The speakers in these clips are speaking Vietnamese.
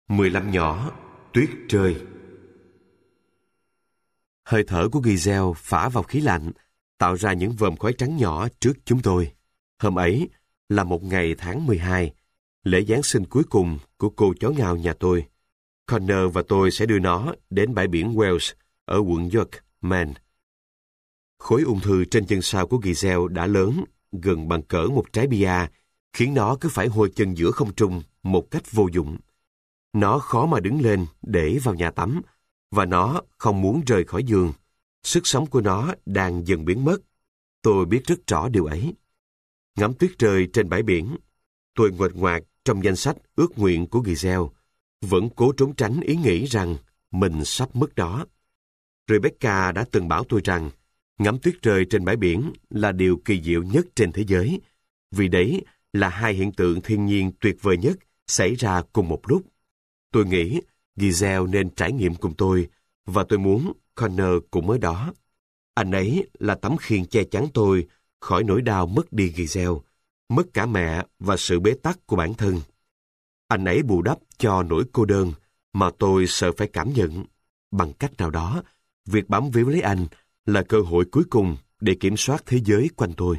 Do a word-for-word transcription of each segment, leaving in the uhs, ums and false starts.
mười lăm nhỏ, tuyết rơi. Hơi thở của Giselle phả vào khí lạnh, tạo ra những vòm khói trắng nhỏ trước chúng tôi. Hôm ấy là một ngày tháng mười hai, lễ Giáng sinh cuối cùng của cô chó ngao nhà tôi. Connor và tôi sẽ đưa nó đến bãi biển Wells ở quận York, Maine. Khối ung thư trên chân sau của Giselle đã lớn, gần bằng cỡ một trái bia, khiến nó cứ phải hôi chân giữa không trung một cách vô dụng. Nó khó mà đứng lên để vào nhà tắm, và nó không muốn rời khỏi giường. Sức sống của nó đang dần biến mất. Tôi biết rất rõ điều ấy. Ngắm tuyết rơi trên bãi biển, tôi nguệch ngoạc trong danh sách ước nguyện của Giselle, vẫn cố trốn tránh ý nghĩ rằng mình sắp mất đó. Rebecca đã từng bảo tôi rằng ngắm tuyết rơi trên bãi biển là điều kỳ diệu nhất trên thế giới, vì đấy là hai hiện tượng thiên nhiên tuyệt vời nhất xảy ra cùng một lúc. Tôi nghĩ Giselle nên trải nghiệm cùng tôi, và tôi muốn Connor cũng ở đó. Anh ấy là tấm khiên che chắn tôi khỏi nỗi đau mất đi Giselle, mất cả mẹ và sự bế tắc của bản thân. Anh ấy bù đắp cho nỗi cô đơn mà tôi sợ phải cảm nhận. Bằng cách nào đó, việc bám víu lấy anh là cơ hội cuối cùng để kiểm soát thế giới quanh tôi.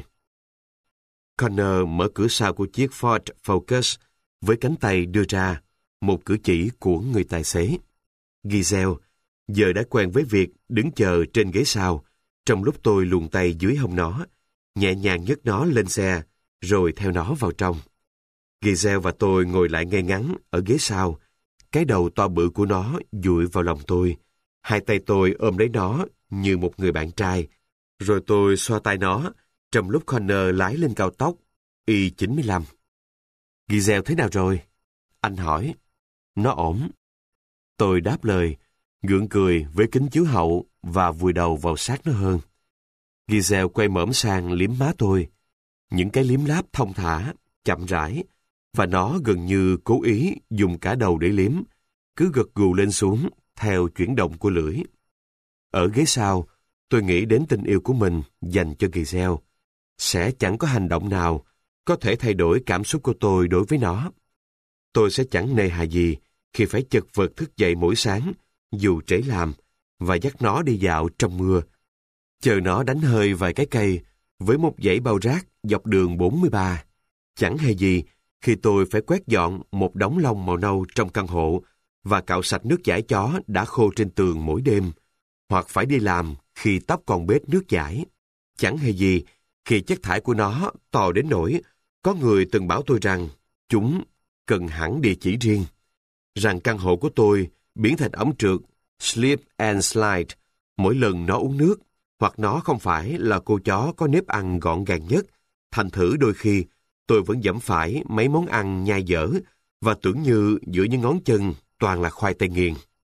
Connor mở cửa sau của chiếc Ford Focus với cánh tay đưa ra, một cử chỉ của người tài xế. Giselle giờ đã quen với việc đứng chờ trên ghế sau, trong lúc tôi luồn tay dưới hông nó, nhẹ nhàng nhấc nó lên xe, rồi theo nó vào trong. Giselle và tôi ngồi lại ngay ngắn ở ghế sau, cái đầu to bự của nó dụi vào lòng tôi. Hai tay tôi ôm lấy nó như một người bạn trai, rồi tôi xoa tay nó, trong lúc Connor lái lên cao tốc Y chín mươi lăm. Giselle thế nào rồi? Anh hỏi. Nó ổn. Tôi đáp lời, gượng cười với kính chiếu hậu và vùi đầu vào sát nó hơn. Giselle quay mõm sang liếm má tôi. Những cái liếm láp thông thả, chậm rãi, và nó gần như cố ý dùng cả đầu để liếm, cứ gật gù lên xuống theo chuyển động của lưỡi. Ở ghế sau, tôi nghĩ đến tình yêu của mình dành cho Giselle. Sẽ chẳng có hành động nào có thể thay đổi cảm xúc của tôi đối với nó. Tôi sẽ chẳng nề hà gì khi phải chật vật thức dậy mỗi sáng, dù trễ làm, và dắt nó đi dạo trong mưa, chờ nó đánh hơi vài cái cây với một dãy bao rác dọc đường bốn mươi ba. Chẳng hề gì khi tôi phải quét dọn một đống lông màu nâu trong căn hộ và cạo sạch nước chải chó đã khô trên tường mỗi đêm, hoặc phải đi làm khi tóc còn bết nước chải. Chẳng hề gì khi chất thải của nó to đến nỗi có người từng bảo tôi rằng chúng cần hẳn địa chỉ riêng, rằng căn hộ của tôi biến thành ống trượt slip and slide mỗi lần nó uống nước, hoặc nó không phải là cô chó có nếp ăn gọn gàng nhất. Thành thử đôi khi tôi vẫn dẫm phải mấy món ăn nhai dở và tưởng như giữa những ngón chân toàn là khoai tây nghiền.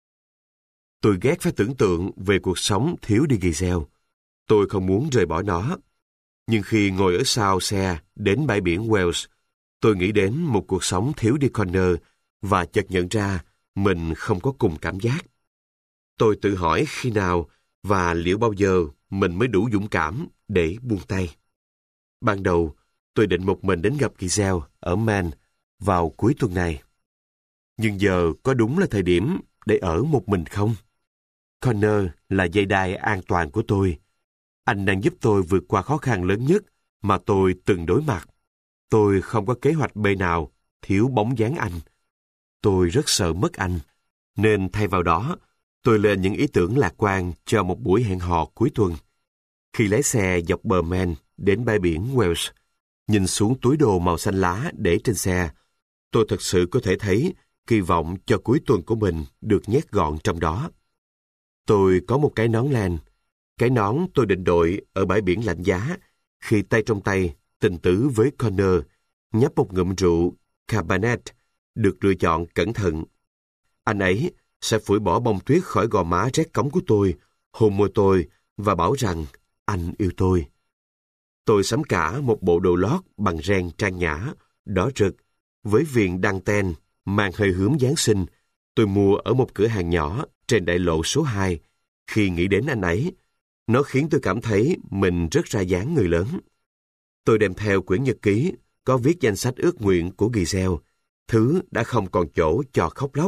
Tôi ghét phải tưởng tượng về cuộc sống thiếu đi Giselle. Tôi không muốn rời bỏ nó. Nhưng khi ngồi ở sau xe đến bãi biển Wells, tôi nghĩ đến một cuộc sống thiếu đi Connor và chợt nhận ra mình không có cùng cảm giác. Tôi tự hỏi khi nào và liệu bao giờ mình mới đủ dũng cảm để buông tay. Ban đầu, tôi định một mình đến gặp Giselle ở Maine vào cuối tuần này. Nhưng giờ có đúng là thời điểm để ở một mình không? Connor là dây đai an toàn của tôi. Anh đang giúp tôi vượt qua khó khăn lớn nhất mà tôi từng đối mặt. Tôi không có kế hoạch B nào thiếu bóng dáng anh. Tôi rất sợ mất anh, nên thay vào đó, tôi lên những ý tưởng lạc quan cho một buổi hẹn hò cuối tuần. Khi lái xe dọc bờ Maine đến bãi biển Wells, nhìn xuống túi đồ màu xanh lá để trên xe, tôi thật sự có thể thấy kỳ vọng cho cuối tuần của mình được nhét gọn trong đó. Tôi có một cái nón len. Cái nón tôi định đội ở bãi biển lạnh giá khi tay trong tay tình tứ với Connor, nhấp một ngụm rượu Cabernet được lựa chọn cẩn thận. Anh ấy sẽ phủi bỏ bông tuyết khỏi gò má rét cống của tôi, hôn môi tôi và bảo rằng anh yêu tôi. Tôi sắm cả một bộ đồ lót bằng ren trang nhã, đỏ rực, với viền đăng ten, mang hơi hướng Giáng sinh. Tôi mua ở một cửa hàng nhỏ trên đại lộ số hai. Khi nghĩ đến anh ấy, nó khiến tôi cảm thấy mình rất ra dáng người lớn. Tôi đem theo quyển nhật ký có viết danh sách ước nguyện của Giselle, thứ đã không còn chỗ cho khóc lóc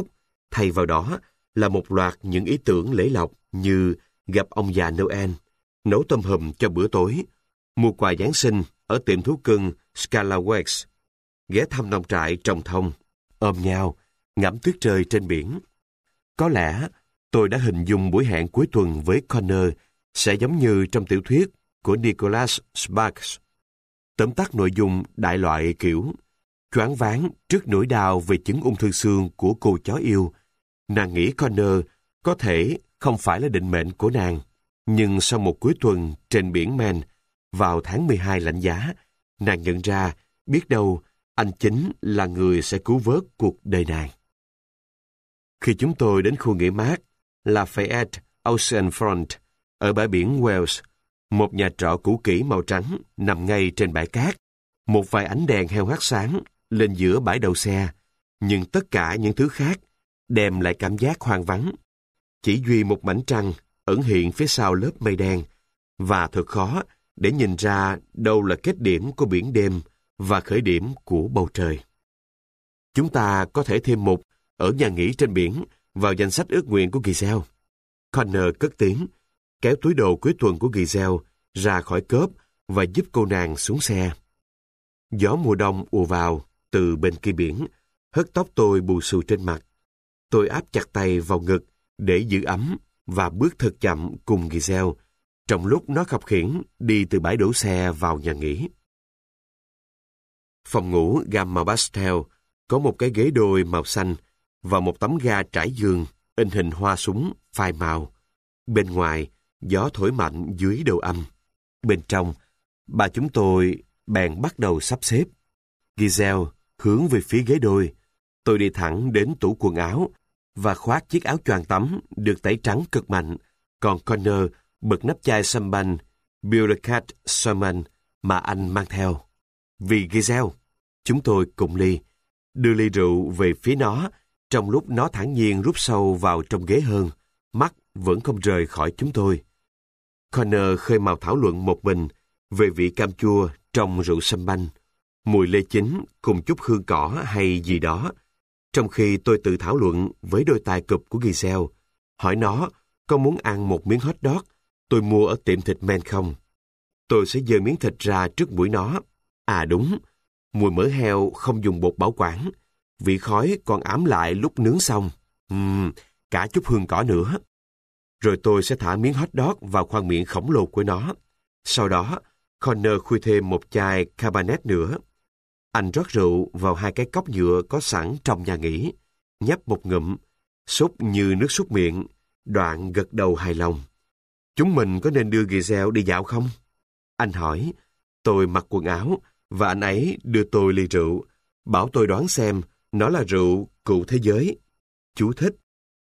Thay vào đó là một loạt những ý tưởng lễ lộc như gặp ông già Noel, nấu tôm hùm cho bữa tối, mua quà Giáng sinh ở tiệm thú cưng Scalawags, ghé thăm nông trại trồng thông, ôm nhau, ngắm tuyết rơi trên biển. Có lẽ tôi đã hình dung buổi hẹn cuối tuần với Connor sẽ giống như trong tiểu thuyết của Nicholas Sparks. Tóm tắt nội dung đại loại kiểu choáng váng trước nỗi đau về chứng ung thư xương của cô chó yêu. Nàng nghĩ Connor có thể không phải là định mệnh của nàng, nhưng sau một cuối tuần trên biển Maine vào tháng mười hai lạnh giá, nàng nhận ra biết đâu anh chính là người sẽ cứu vớt cuộc đời nàng. Khi chúng tôi đến khu nghỉ mát Lafayette Oceanfront ở bãi biển Wales, một nhà trọ cũ kỹ màu trắng nằm ngay trên bãi cát, một vài ánh đèn heo hắt sáng lên giữa bãi đậu xe, nhưng tất cả những thứ khác đem lại cảm giác hoang vắng. Chỉ duy một mảnh trăng ẩn hiện phía sau lớp mây đen, và thật khó để nhìn ra đâu là kết điểm của biển đêm và khởi điểm của bầu trời. Chúng ta có thể thêm một ở nhà nghỉ trên biển vào danh sách ước nguyện của Giselle. Connor cất tiếng, kéo túi đồ cuối tuần của Giselle ra khỏi cốp và giúp cô nàng xuống xe. Gió mùa đông ùa vào từ bên kia biển, hất tóc tôi bù xù trên mặt. Tôi áp chặt tay vào ngực để giữ ấm và bước thật chậm cùng Giselle, trong lúc nó khập khiễng đi từ bãi đổ xe vào nhà nghỉ. Phòng ngủ gam màu pastel có một cái ghế đôi màu xanh và một tấm ga trải giường in hình hoa súng phai màu. Bên ngoài, gió thổi mạnh dưới đầu âm. Bên trong, bà chúng tôi bèn bắt đầu sắp xếp. Giselle hướng về phía ghế đôi. Tôi đi thẳng đến tủ quần áo và khoác chiếc áo choàng tắm được tẩy trắng cực mạnh, còn Connor bật nắp chai champagne Burecat Sermon mà anh mang theo. Vì Giselle, chúng tôi cùng ly, đưa ly rượu về phía nó, trong lúc nó thản nhiên rút sâu vào trong ghế hơn, mắt vẫn không rời khỏi chúng tôi. Connor khơi mào thảo luận một mình về vị cam chua trong rượu champagne, mùi lê chín cùng chút hương cỏ hay gì đó, trong khi tôi tự thảo luận với đôi tai cụp của Giselle, hỏi nó có muốn ăn một miếng hot dog tôi mua ở tiệm thịt men không. Tôi sẽ giơ miếng thịt ra trước mũi nó. À đúng, mùi mỡ heo không dùng bột bảo quản, vị khói còn ám lại lúc nướng xong. Uhm, cả chút hương cỏ nữa. Rồi tôi sẽ thả miếng hot dog vào khoang miệng khổng lồ của nó. Sau đó, Connor khui thêm một chai Cabernet nữa. Anh rót rượu vào hai cái cốc nhựa có sẵn trong nhà nghỉ, nhấp một ngụm, sốt như nước súc miệng, đoạn gật đầu hài lòng. Chúng mình có nên đưa Giselle đi dạo không? Anh hỏi. Tôi mặc quần áo và anh ấy đưa tôi ly rượu, bảo tôi đoán xem nó là rượu cựu thế giới. Chú thích.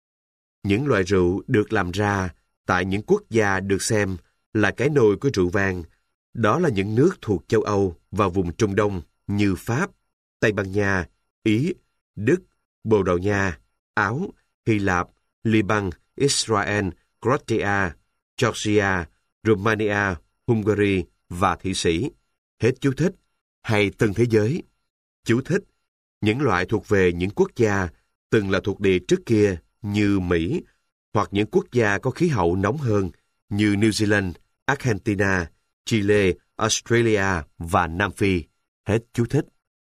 Những loại rượu được làm ra tại những quốc gia được xem là cái nôi của rượu vang. Đó là những nước thuộc châu Âu và vùng Trung Đông như Pháp, Tây Ban Nha, Ý, Đức, Bồ Đào Nha, Áo, Hy Lạp, Liban, Israel, Croatia, Georgia, Romania, Hungary và Thụy Sĩ. Hết chú thích. Hay tân thế giới. Chú thích. Những loại thuộc về những quốc gia từng là thuộc địa trước kia như Mỹ, hoặc những quốc gia có khí hậu nóng hơn như New Zealand, Argentina, Chile, Australia và Nam Phi. Hết chú thích.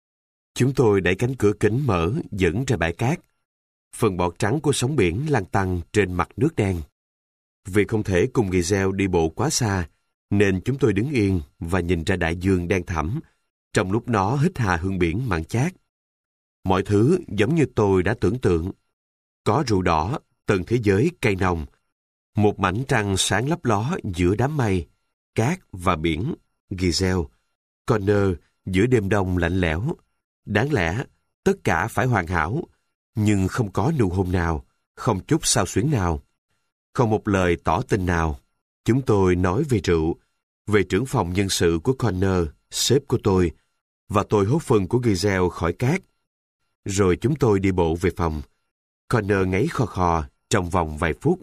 Chúng tôi đẩy cánh cửa kính mở dẫn ra bãi cát. Phần bọt trắng của sóng biển lăn tăn trên mặt nước đen. Vì không thể cùng Giselle đi bộ quá xa, nên chúng tôi đứng yên và nhìn ra đại dương đen thẳm, trong lúc nó hít hà hương biển mặn chát. Mọi thứ giống như tôi đã tưởng tượng. Có rượu đỏ, tận thế giới cây nồng, một mảnh trăng sáng lấp ló giữa đám mây, cát và biển, Giselle, Connor giữa đêm đông lạnh lẽo. Đáng lẽ, tất cả phải hoàn hảo, nhưng không có nụ hôn nào, không chút xao xuyến nào, không một lời tỏ tình nào. Chúng tôi nói về rượu, về trưởng phòng nhân sự của Connor, sếp của tôi, và tôi hốt phần của Giselle khỏi cát. Rồi chúng tôi đi bộ về phòng. Connor ngáy khò khò trong vòng vài phút.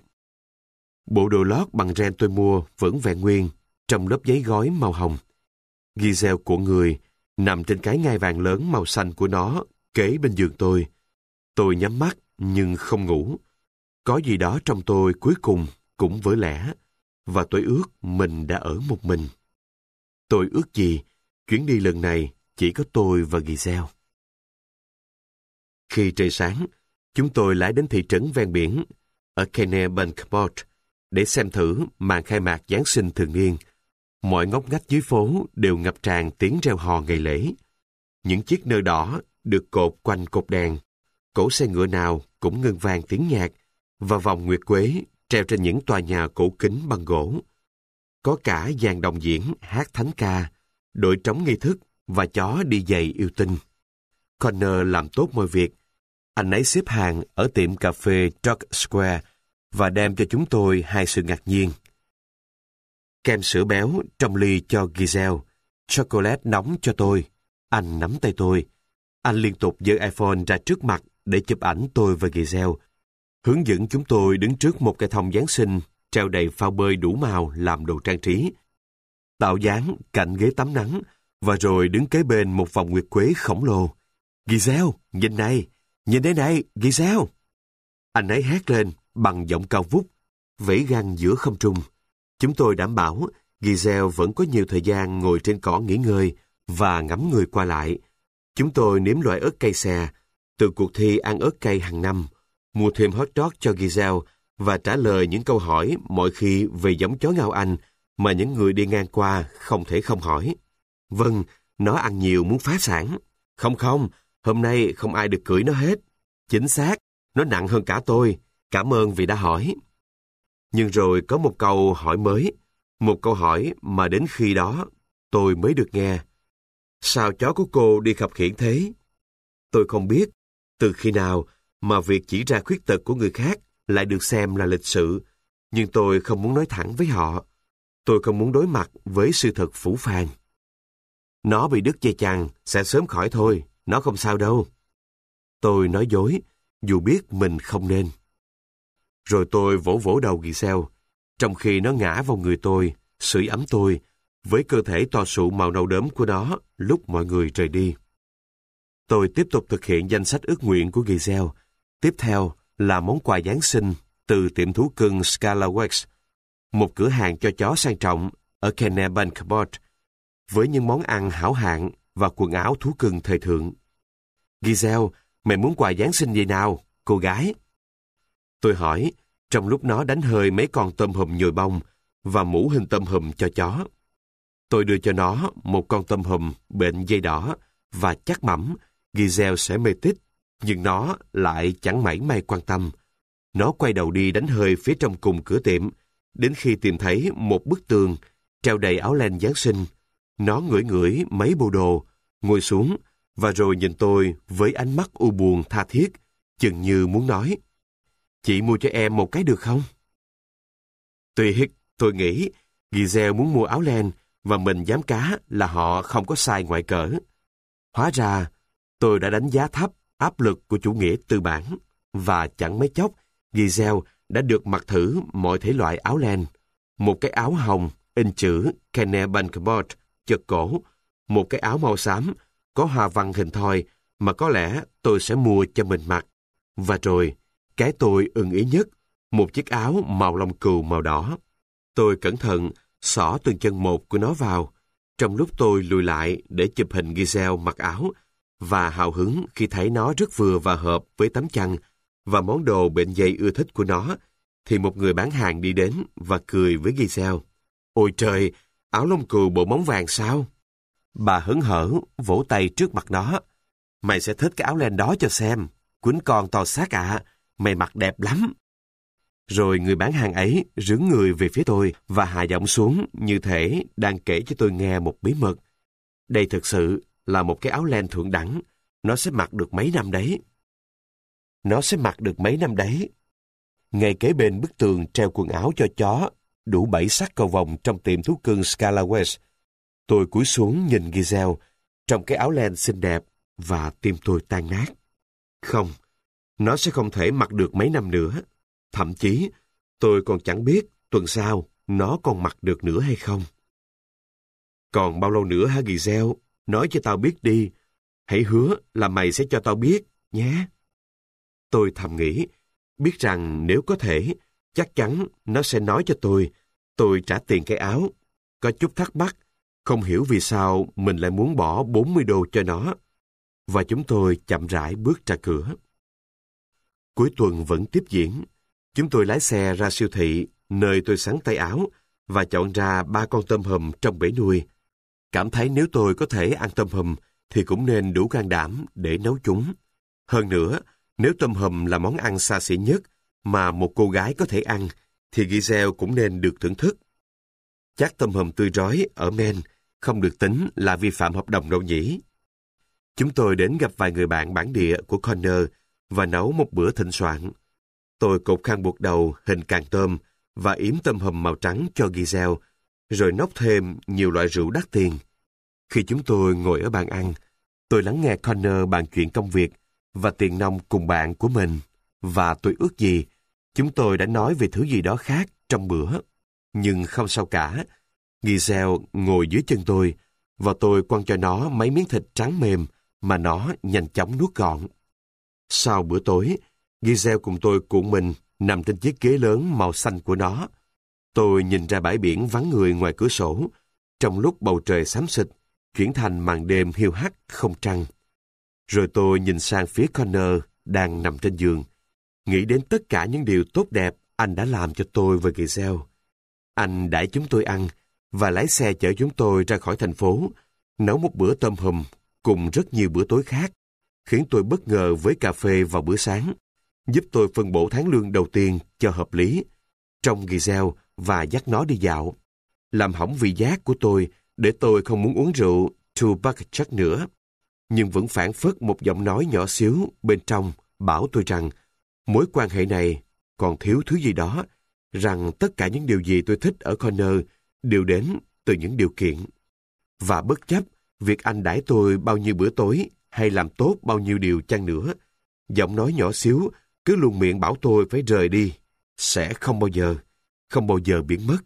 Bộ đồ lót bằng ren tôi mua vẫn vẹn nguyên, trong lớp giấy gói màu hồng. Giselle của người nằm trên cái ngai vàng lớn màu xanh của nó, kế bên giường tôi. Tôi nhắm mắt nhưng không ngủ. Có gì đó trong tôi cuối cùng cũng vỡ lẽ, và tôi ước mình đã ở một mình. Tôi ước gì chuyến đi lần này chỉ có tôi và Giselle. Khi trời sáng, chúng tôi lái đến thị trấn ven biển ở Kennebunkport để xem thử màn khai mạc Giáng sinh thường niên. Mọi ngóc ngách dưới phố đều ngập tràn tiếng reo hò ngày lễ. Những chiếc nơ đỏ được cột quanh cột đèn, cỗ xe ngựa nào cũng ngân vang tiếng nhạc, và vòng nguyệt quế treo trên những tòa nhà cổ kính bằng gỗ. Có cả dàn đồng diễn hát thánh ca, đội trống nghi thức và chó đi giày yêu tinh. Connor làm tốt mọi việc. Anh ấy xếp hàng ở tiệm cà phê George Square và đem cho chúng tôi hai sự ngạc nhiên. Kem sữa béo trong ly cho Giselle, chocolate nóng cho tôi. Anh nắm tay tôi. Anh liên tục giơ iPhone ra trước mặt để chụp ảnh tôi và Giselle, hướng dẫn chúng tôi đứng trước một cây thông Giáng sinh treo đầy phao bơi đủ màu làm đồ trang trí, tạo dáng cạnh ghế tắm nắng, và rồi đứng kế bên một vòng nguyệt quế khổng lồ. Giselle, nhìn này, nhìn đây này, Giselle! Anh ấy hét lên bằng giọng cao vút, vẫy găng giữa không trung. Chúng tôi đảm bảo Giselle vẫn có nhiều thời gian ngồi trên cỏ nghỉ ngơi và ngắm người qua lại. Chúng tôi nếm loại ớt cay xè từ cuộc thi ăn ớt cay hàng năm, mua thêm hot dog cho Giselle và trả lời những câu hỏi mọi khi về giống chó Ngao Anh mà những người đi ngang qua không thể không hỏi. Vâng, nó ăn nhiều muốn phá sản. Không không, hôm nay không ai được cưỡi nó hết. Chính xác, nó nặng hơn cả tôi. Cảm ơn vì đã hỏi. Nhưng rồi có một câu hỏi mới, một câu hỏi mà đến khi đó tôi mới được nghe. Sao chó của cô đi khập khiễng thế? Tôi không biết từ khi nào mà việc chỉ ra khuyết tật của người khác lại được xem là lịch sự, nhưng tôi không muốn nói thẳng với họ. Tôi không muốn đối mặt với sự thật phũ phàng. Nó bị đứt dây chằng, sẽ sớm khỏi thôi, nó không sao đâu. Tôi nói dối, dù biết mình không nên. Rồi tôi vỗ vỗ đầu Giselle, trong khi nó ngã vào người tôi, sưởi ấm tôi, với cơ thể to sụ màu nâu đốm của nó lúc mọi người rời đi. Tôi tiếp tục thực hiện danh sách ước nguyện của Giselle. Tiếp theo là món quà Giáng sinh từ tiệm thú cưng Scalawags, một cửa hàng cho chó sang trọng ở Kennebunkport, với những món ăn hảo hạng và quần áo thú cưng thời thượng. Giselle, mày muốn quà Giáng sinh gì nào, cô gái? Tôi hỏi, trong lúc nó đánh hơi mấy con tôm hùm nhồi bông và mũ hình tôm hùm cho chó. Tôi đưa cho nó một con tôm hùm bệnh dây đỏ và chắc mẩm Giselle sẽ mê tít, nhưng nó lại chẳng mảy may quan tâm. Nó quay đầu đi đánh hơi phía trong cùng cửa tiệm, đến khi tìm thấy một bức tường treo đầy áo len Giáng sinh. Nó ngửi ngửi mấy bộ đồ, ngồi xuống, và rồi nhìn tôi với ánh mắt u buồn tha thiết, chừng như muốn nói, chị mua cho em một cái được không? Tuy tôi nghĩ Giselle muốn mua áo len và mình dám cá là họ không có sai ngoại cỡ. Hóa ra, tôi đã đánh giá thấp áp lực của chủ nghĩa tư bản, và chẳng mấy chốc, Giselle đã được mặc thử mọi thể loại áo len. Một cái áo hồng, in chữ Kennebunkport, chật cổ, một cái áo màu xám, có hoa văn hình thoi mà có lẽ tôi sẽ mua cho mình mặc. Và rồi, cái tôi ưng ý nhất, một chiếc áo màu lông cừu màu đỏ. Tôi cẩn thận xỏ từng chân một của nó vào, trong lúc tôi lùi lại để chụp hình Giselle mặc áo, và hào hứng khi thấy nó rất vừa và hợp với tấm chăn và món đồ bệnh dây ưa thích của nó, thì một người bán hàng đi đến và cười với Giselle. Ôi trời, áo lông cừu bộ móng vàng sao? Bà hớn hở vỗ tay trước mặt nó. Mày sẽ thích cái áo len đó cho xem. Quýnh con to xác ạ, à, mày mặc đẹp lắm. Rồi người bán hàng ấy rướn người về phía tôi và hạ giọng xuống như thể đang kể cho tôi nghe một bí mật. Đây thực sự là một cái áo len thượng đẳng. Nó sẽ mặc được mấy năm đấy. Nó sẽ mặc được mấy năm đấy. Ngay kế bên bức tường treo quần áo cho chó, đủ bảy sắc cầu vồng trong tiệm thú cưng Scalawags. Tôi cúi xuống nhìn Giselle trong cái áo len xinh đẹp và tim tôi tan nát. Không, nó sẽ không thể mặc được mấy năm nữa. Thậm chí, tôi còn chẳng biết tuần sau nó còn mặc được nữa hay không. Còn bao lâu nữa hả Giselle? Nói cho tao biết đi. Hãy hứa là mày sẽ cho tao biết, nhé. Tôi thầm nghĩ, biết rằng nếu có thể, chắc chắn nó sẽ nói cho tôi. Tôi trả tiền cái áo. Có chút thắc mắc, không hiểu vì sao mình lại muốn bỏ bốn mươi đô cho nó. Và chúng tôi chậm rãi bước ra cửa. Cuối tuần vẫn tiếp diễn. Chúng tôi lái xe ra siêu thị, nơi tôi sắn tay áo, và chọn ra ba con tôm hùm trong bể nuôi. Cảm thấy nếu tôi có thể ăn tôm hùm, thì cũng nên đủ can đảm để nấu chúng. Hơn nữa, nếu tôm hùm là món ăn xa xỉ nhất mà một cô gái có thể ăn, thì Giselle cũng nên được thưởng thức. Chắc tôm hùm tươi rói ở Maine không được tính là vi phạm hợp đồng đâu nhỉ? Chúng tôi đến gặp vài người bạn bản địa của Connor và nấu một bữa thịnh soạn. Tôi cột khăn buộc đầu hình càng tôm và yếm tôm hùm màu trắng cho Giselle, rồi nốc thêm nhiều loại rượu đắt tiền. Khi chúng tôi ngồi ở bàn ăn, tôi lắng nghe Connor bàn chuyện công việc và tiền nong cùng bạn của mình, và tôi ước gì chúng tôi đã nói về thứ gì đó khác trong bữa. Nhưng không sao cả. Giselle ngồi dưới chân tôi, và tôi quăng cho nó mấy miếng thịt trắng mềm mà nó nhanh chóng nuốt gọn. Sau bữa tối, Giselle cùng tôi cuộn mình nằm trên chiếc ghế lớn màu xanh của nó. Tôi nhìn ra bãi biển vắng người ngoài cửa sổ, trong lúc bầu trời xám xịt, chuyển thành màn đêm hiu hắt không trăng. Rồi tôi nhìn sang phía Connor đang nằm trên giường, nghĩ đến tất cả những điều tốt đẹp anh đã làm cho tôi và Giselle. Anh đãi chúng tôi ăn và lái xe chở chúng tôi ra khỏi thành phố, nấu một bữa tôm hùm cùng rất nhiều bữa tối khác, khiến tôi bất ngờ với cà phê vào bữa sáng, giúp tôi phân bổ tháng lương đầu tiên cho hợp lý, trông Giselle và dắt nó đi dạo, làm hỏng vị giác của tôi để tôi không muốn uống rượu Two Buck Chuck nữa. Nhưng vẫn phảng phất một giọng nói nhỏ xíu bên trong bảo tôi rằng mối quan hệ này còn thiếu thứ gì đó, rằng tất cả những điều gì tôi thích ở Connor đều đến từ những điều kiện. Và bất chấp việc anh đãi tôi bao nhiêu bữa tối hay làm tốt bao nhiêu điều chăng nữa, giọng nói nhỏ xíu cứ luôn miệng bảo tôi phải rời đi, sẽ không bao giờ, không bao giờ biến mất.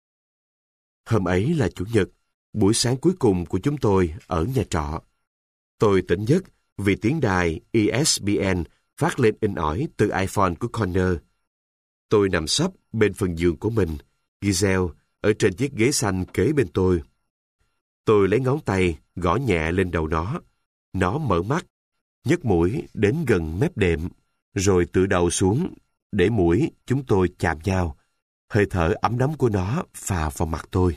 Hôm ấy là Chủ nhật, buổi sáng cuối cùng của chúng tôi ở nhà trọ. Tôi tỉnh giấc vì tiếng đài E S P N phát lên inh ỏi từ iPhone của Connor. Tôi nằm sấp bên phần giường của mình, Giselle ở trên chiếc ghế xanh kế bên tôi. Tôi lấy ngón tay gõ nhẹ lên đầu nó. Nó mở mắt, nhấc mũi đến gần mép đệm, rồi tựa đầu xuống để mũi chúng tôi chạm nhau. Hơi thở ấm nóng của nó phà vào mặt tôi.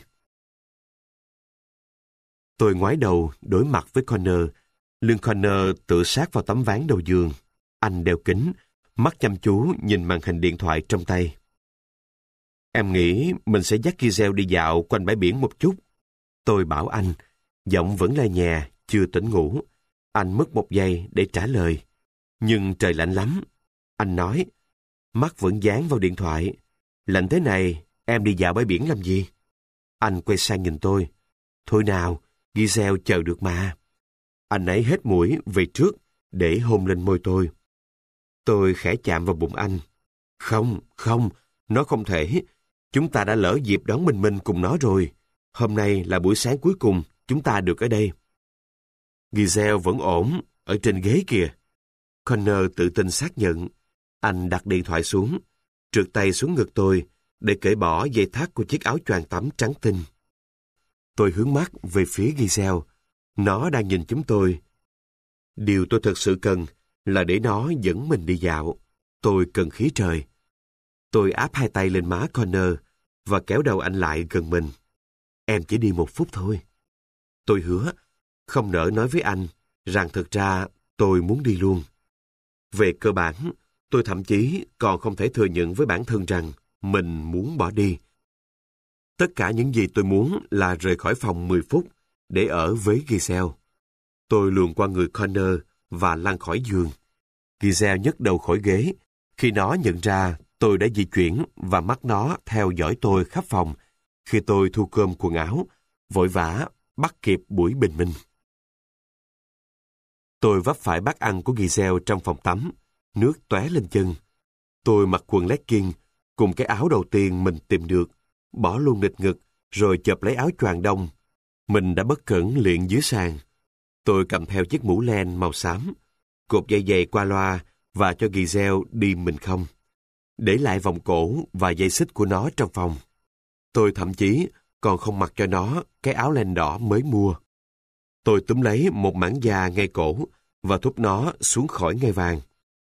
Tôi ngoái đầu đối mặt với Connor. Lưng Connor tựa sát vào tấm ván đầu giường. Anh đeo kính, mắt chăm chú nhìn màn hình điện thoại trong tay. Em nghĩ mình sẽ dắt Giselle đi dạo quanh bãi biển một chút. Tôi bảo anh, giọng vẫn le nhè, chưa tỉnh ngủ. Anh mất một giây để trả lời. Nhưng trời lạnh lắm. Anh nói, mắt vẫn dán vào điện thoại. Lạnh thế này, em đi dạo bãi biển làm gì? Anh quay sang nhìn tôi. Thôi nào, Giselle chờ được mà. Anh ấy hết mũi về trước để hôn lên môi tôi. Tôi khẽ chạm vào bụng anh. Không, không, nó không thể. Chúng ta đã lỡ dịp đón bình minh cùng nó rồi. Hôm nay là buổi sáng cuối cùng chúng ta được ở đây. Giselle vẫn ổn, ở trên ghế kìa. Connor tự tin xác nhận. Anh đặt điện thoại xuống, trượt tay xuống ngực tôi để cởi bỏ dây thắt của chiếc áo choàng tắm trắng tinh. Tôi hướng mắt về phía Giselle. Nó đang nhìn chúng tôi. Điều tôi thật sự cần là để nó dẫn mình đi dạo. Tôi cần khí trời. Tôi áp hai tay lên má Connor và kéo đầu anh lại gần mình. Em chỉ đi một phút thôi. Tôi hứa, không nỡ nói với anh rằng thực ra tôi muốn đi luôn. Về cơ bản, tôi thậm chí còn không thể thừa nhận với bản thân rằng mình muốn bỏ đi. Tất cả những gì tôi muốn là rời khỏi phòng mười phút để ở với Giselle. Tôi luồn qua người Connor và lăn khỏi giường. Giselle nhấc đầu khỏi ghế khi nó nhận ra tôi đã di chuyển và mắt nó theo dõi tôi khắp phòng khi tôi thu gom quần áo, vội vã bắt kịp buổi bình minh. Tôi vấp phải bát ăn của Giselle trong phòng tắm, nước tóe lên chân. Tôi mặc quần legging cùng cái áo đầu tiên mình tìm được, bỏ luôn nịt ngực rồi chộp lấy áo choàng đông. Mình đã bất cẩn liệng dưới sàn. Tôi cầm theo chiếc mũ len màu xám, cột dây giày qua loa và cho Giselle đi mình không, để lại vòng cổ và dây xích của nó trong phòng. Tôi thậm chí còn không mặc cho nó cái áo len đỏ mới mua. Tôi túm lấy một mảng da ngay cổ và thúc nó xuống khỏi ngai vàng.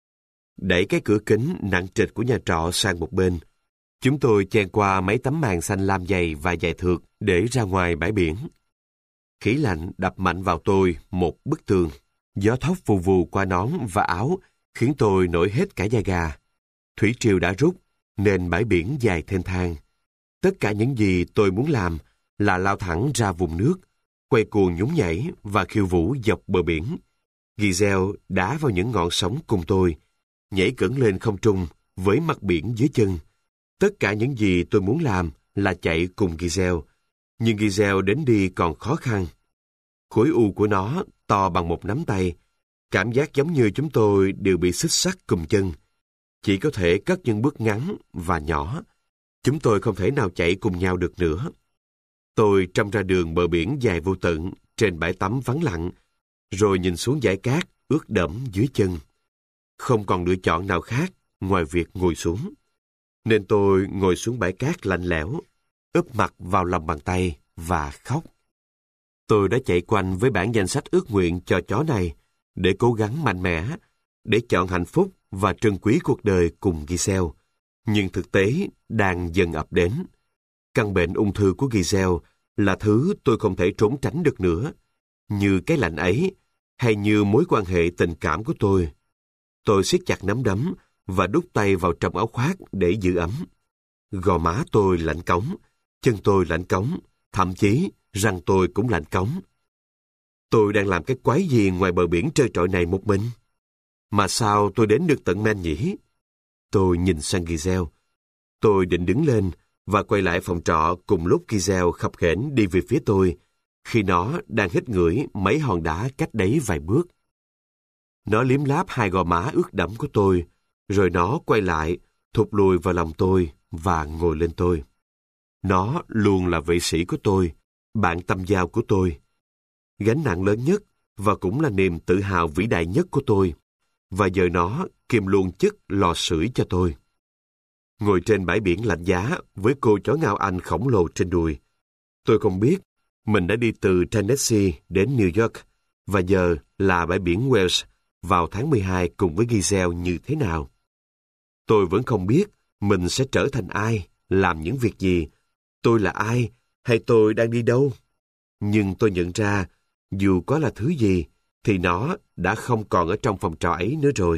Đẩy cái cửa kính nặng trịch của nhà trọ sang một bên, chúng tôi chen qua mấy tấm màn xanh lam dày và dài thượt để ra ngoài bãi biển. Khí lạnh đập mạnh vào tôi một bức tường. Gió thốc vù vù qua nón và áo khiến tôi nổi hết cả da gà. Thủy triều đã rút nên bãi biển dài thênh thang. Tất cả những gì tôi muốn làm là lao thẳng ra vùng nước, quay cuồng nhún nhảy và khiêu vũ dọc bờ biển. Giselle đá vào những ngọn sóng cùng tôi, nhảy cẫng lên không trung với mặt biển dưới chân. Tất cả những gì tôi muốn làm là chạy cùng Giselle, nhưng Giselle đến đi còn khó khăn. Khối u của nó to bằng một nắm tay, cảm giác giống như chúng tôi đều bị xích sắt cùm chân. Chỉ có thể cất những bước ngắn và nhỏ. Chúng tôi không thể nào chạy cùng nhau được nữa. Tôi trông ra đường bờ biển dài vô tận trên bãi tắm vắng lặng, rồi nhìn xuống dải cát ướt đẫm dưới chân. Không còn lựa chọn nào khác ngoài việc ngồi xuống. Nên tôi ngồi xuống bãi cát lạnh lẽo, úp mặt vào lòng bàn tay và khóc. Tôi đã chạy quanh với bản danh sách ước nguyện cho chó này để cố gắng mạnh mẽ, để chọn hạnh phúc và trân quý cuộc đời cùng Giselle. Nhưng thực tế đang dần ập đến. Căn bệnh ung thư của Giselle là thứ tôi không thể trốn tránh được nữa. Như cái lạnh ấy, hay như mối quan hệ tình cảm của tôi. Tôi siết chặt nắm đấm và đút tay vào trong áo khoác để giữ ấm. Gò má tôi lạnh cống, chân tôi lạnh cống, thậm chí răng tôi cũng lạnh cống. Tôi đang làm cái quái gì ngoài bờ biển trơ trọi này một mình? Mà sao tôi đến được tận Maine nhỉ? Tôi nhìn sang Giselle. Tôi định đứng lên và quay lại phòng trọ cùng lúc Giselle khập khểnh đi về phía tôi, khi nó đang hít ngửi mấy hòn đá cách đấy vài bước. Nó liếm láp hai gò má ướt đẫm của tôi, rồi nó quay lại, thụt lùi vào lòng tôi và ngồi lên tôi. Nó luôn là vệ sĩ của tôi, bạn tâm giao của tôi. Gánh nặng lớn nhất và cũng là niềm tự hào vĩ đại nhất của tôi. Và giờ nó kiêm luôn chức lò sưởi cho tôi. Ngồi trên bãi biển lạnh giá với cô chó ngao Anh khổng lồ trên đùi. Tôi không biết mình đã đi từ Tennessee đến New York và giờ là bãi biển Wales vào tháng mười hai cùng với Giselle như thế nào. Tôi vẫn không biết mình sẽ trở thành ai, làm những việc gì, tôi là ai hay tôi đang đi đâu. Nhưng tôi nhận ra dù có là thứ gì thì nó đã không còn ở trong phòng trọ ấy nữa rồi.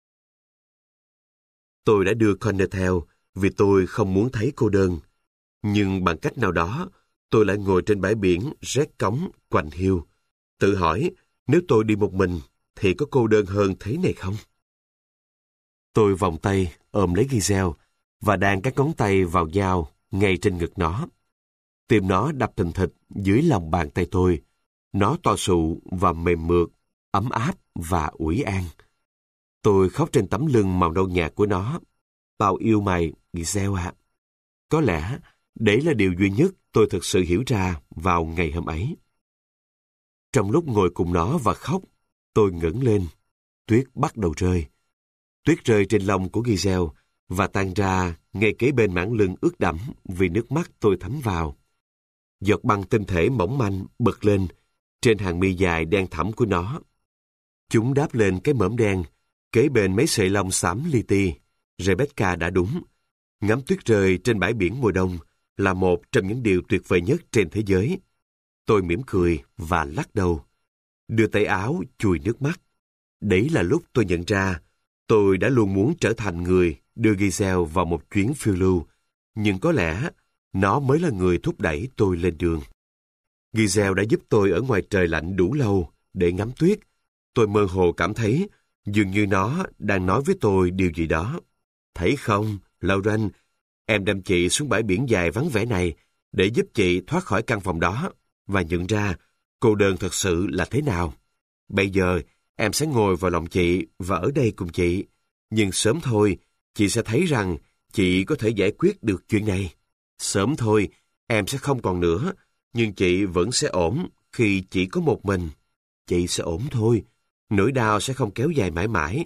Tôi đã đưa Connor theo vì tôi không muốn thấy cô đơn. Nhưng bằng cách nào đó, tôi lại ngồi trên bãi biển rét cống quạnh hiu, tự hỏi nếu tôi đi một mình thì có cô đơn hơn thế này không? Tôi vòng tay ôm lấy Giselle và đan các ngón tay vào nhau ngay trên ngực nó. Tim nó đập thình thịch dưới lòng bàn tay tôi. Nó to sụ và mềm mượt, ấm áp và ủi an. Tôi khóc trên tấm lưng màu nâu nhạt của nó. Tao yêu mày, Giselle ạ. Có lẽ đấy là điều duy nhất tôi thực sự hiểu ra vào ngày hôm ấy. Trong lúc ngồi cùng nó và khóc, tôi ngẩng lên. Tuyết bắt đầu rơi. Tuyết rơi trên lông của Giselle và tan ra ngay kế bên mảng lưng ướt đẫm vì nước mắt tôi thấm vào. Giọt băng tinh thể mỏng manh bật lên trên hàng mi dài đen thẫm của nó. Chúng đáp lên cái mõm đen kế bên mấy sợi lông xám li ti. Rebecca đã đúng. Ngắm tuyết rơi trên bãi biển mùa đông là một trong những điều tuyệt vời nhất trên thế giới. Tôi mỉm cười và lắc đầu, đưa tay áo chùi nước mắt. Đấy là lúc tôi nhận ra tôi đã luôn muốn trở thành người đưa Giselle vào một chuyến phiêu lưu, nhưng có lẽ nó mới là người thúc đẩy tôi lên đường. Giselle đã giúp tôi ở ngoài trời lạnh đủ lâu để ngắm tuyết. Tôi mơ hồ cảm thấy dường như nó đang nói với tôi điều gì đó. Thấy không, Lauren, em đem chị xuống bãi biển dài vắng vẻ này để giúp chị thoát khỏi căn phòng đó và nhận ra cô đơn thật sự là thế nào. Bây giờ em sẽ ngồi vào lòng chị và ở đây cùng chị. Nhưng sớm thôi, chị sẽ thấy rằng chị có thể giải quyết được chuyện này. Sớm thôi, em sẽ không còn nữa, nhưng chị vẫn sẽ ổn khi chỉ có một mình. Chị sẽ ổn thôi, nỗi đau sẽ không kéo dài mãi mãi.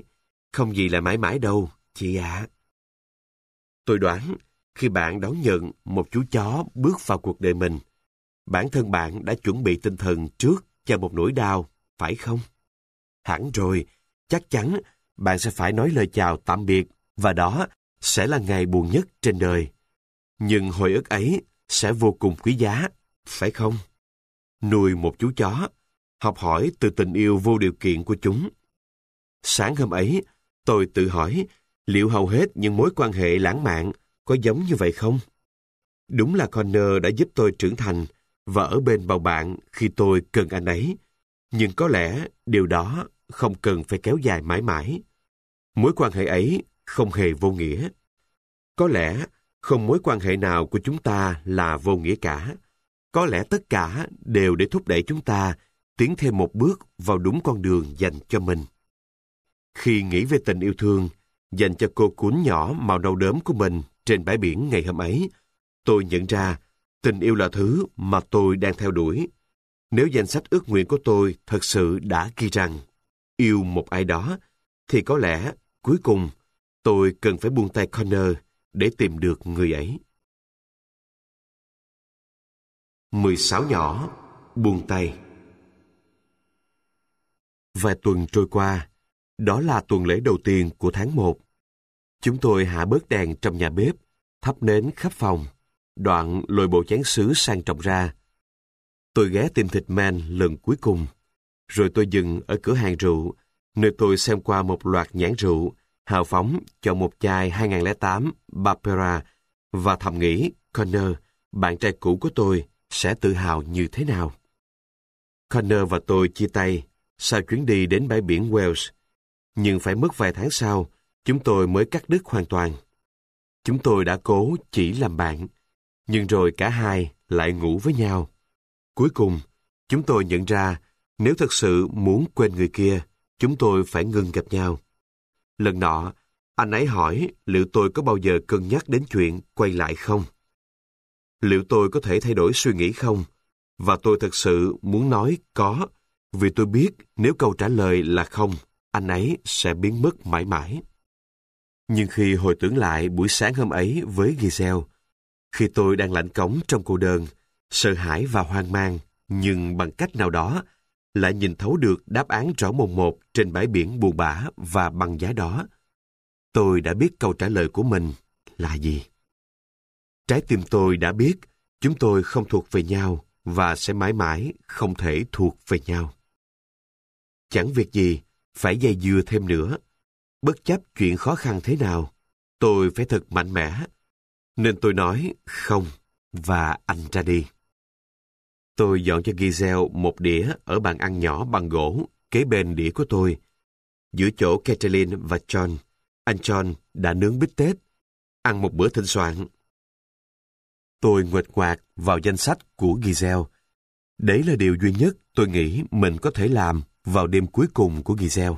Không gì là mãi mãi đâu, chị ạ. Tôi đoán, khi bạn đón nhận một chú chó bước vào cuộc đời mình, bản thân bạn đã chuẩn bị tinh thần trước cho một nỗi đau, phải không? Hẳn rồi, chắc chắn bạn sẽ phải nói lời chào tạm biệt, và đó sẽ là ngày buồn nhất trên đời. Nhưng hồi ức ấy sẽ vô cùng quý giá, phải không? Nuôi một chú chó, học hỏi từ tình yêu vô điều kiện của chúng. Sáng hôm ấy, tôi tự hỏi liệu hầu hết những mối quan hệ lãng mạn có giống như vậy không? Đúng là Connor đã giúp tôi trưởng thành và ở bên bầu bạn khi tôi cần anh ấy. Nhưng có lẽ điều đó không cần phải kéo dài mãi mãi. Mối quan hệ ấy không hề vô nghĩa. Có lẽ không mối quan hệ nào của chúng ta là vô nghĩa cả. Có lẽ tất cả đều để thúc đẩy chúng ta tiến thêm một bước vào đúng con đường dành cho mình. Khi nghĩ về tình yêu thương dành cho cô cún nhỏ màu nâu đốm của mình trên bãi biển ngày hôm ấy, tôi nhận ra tình yêu là thứ mà tôi đang theo đuổi. Nếu danh sách ước nguyện của tôi thật sự đã ghi rằng yêu một ai đó, thì có lẽ cuối cùng tôi cần phải buông tay Connor để tìm được người ấy. mười sáu nhỏ, buông tay. Vài tuần trôi qua, đó là tuần lễ đầu tiên của tháng một. Chúng tôi hạ bớt đèn trong nhà bếp, thắp nến khắp phòng, đoạn lôi bộ chén sứ sang trọng ra. Tôi ghé tiệm thịt Man lần cuối cùng, rồi tôi dừng ở cửa hàng rượu, nơi tôi xem qua một loạt nhãn rượu, hào phóng chọn một chai hai không không tám Barbera và thầm nghĩ Connor, bạn trai cũ của tôi, sẽ tự hào như thế nào. Connor và tôi chia tay sau chuyến đi đến bãi biển Wales, nhưng phải mất vài tháng sau, chúng tôi mới cắt đứt hoàn toàn. Chúng tôi đã cố chỉ làm bạn, nhưng rồi cả hai lại ngủ với nhau. Cuối cùng, chúng tôi nhận ra nếu thật sự muốn quên người kia, chúng tôi phải ngừng gặp nhau. Lần nọ, anh ấy hỏi liệu tôi có bao giờ cân nhắc đến chuyện quay lại không? Liệu tôi có thể thay đổi suy nghĩ không? Và tôi thật sự muốn nói có, vì tôi biết nếu câu trả lời là không, anh ấy sẽ biến mất mãi mãi. Nhưng khi hồi tưởng lại buổi sáng hôm ấy với Giselle, khi tôi đang lạnh cống trong cô đơn, sợ hãi và hoang mang, nhưng bằng cách nào đó, lại nhìn thấu được đáp án rõ mồn một trên bãi biển buồn bã và băng giá đó, tôi đã biết câu trả lời của mình là gì. Trái tim tôi đã biết chúng tôi không thuộc về nhau và sẽ mãi mãi không thể thuộc về nhau. Chẳng việc gì phải dây dưa thêm nữa. Bất chấp chuyện khó khăn thế nào, tôi phải thật mạnh mẽ. Nên tôi nói không và anh ra đi. Tôi dọn cho Giselle một đĩa ở bàn ăn nhỏ bằng gỗ kế bên đĩa của tôi. Giữa chỗ Kathleen và John, anh John đã nướng bít tết, ăn một bữa thịnh soạn. Tôi nguệch ngoạc vào danh sách của Giselle. Đấy là điều duy nhất tôi nghĩ mình có thể làm vào đêm cuối cùng của Giselle.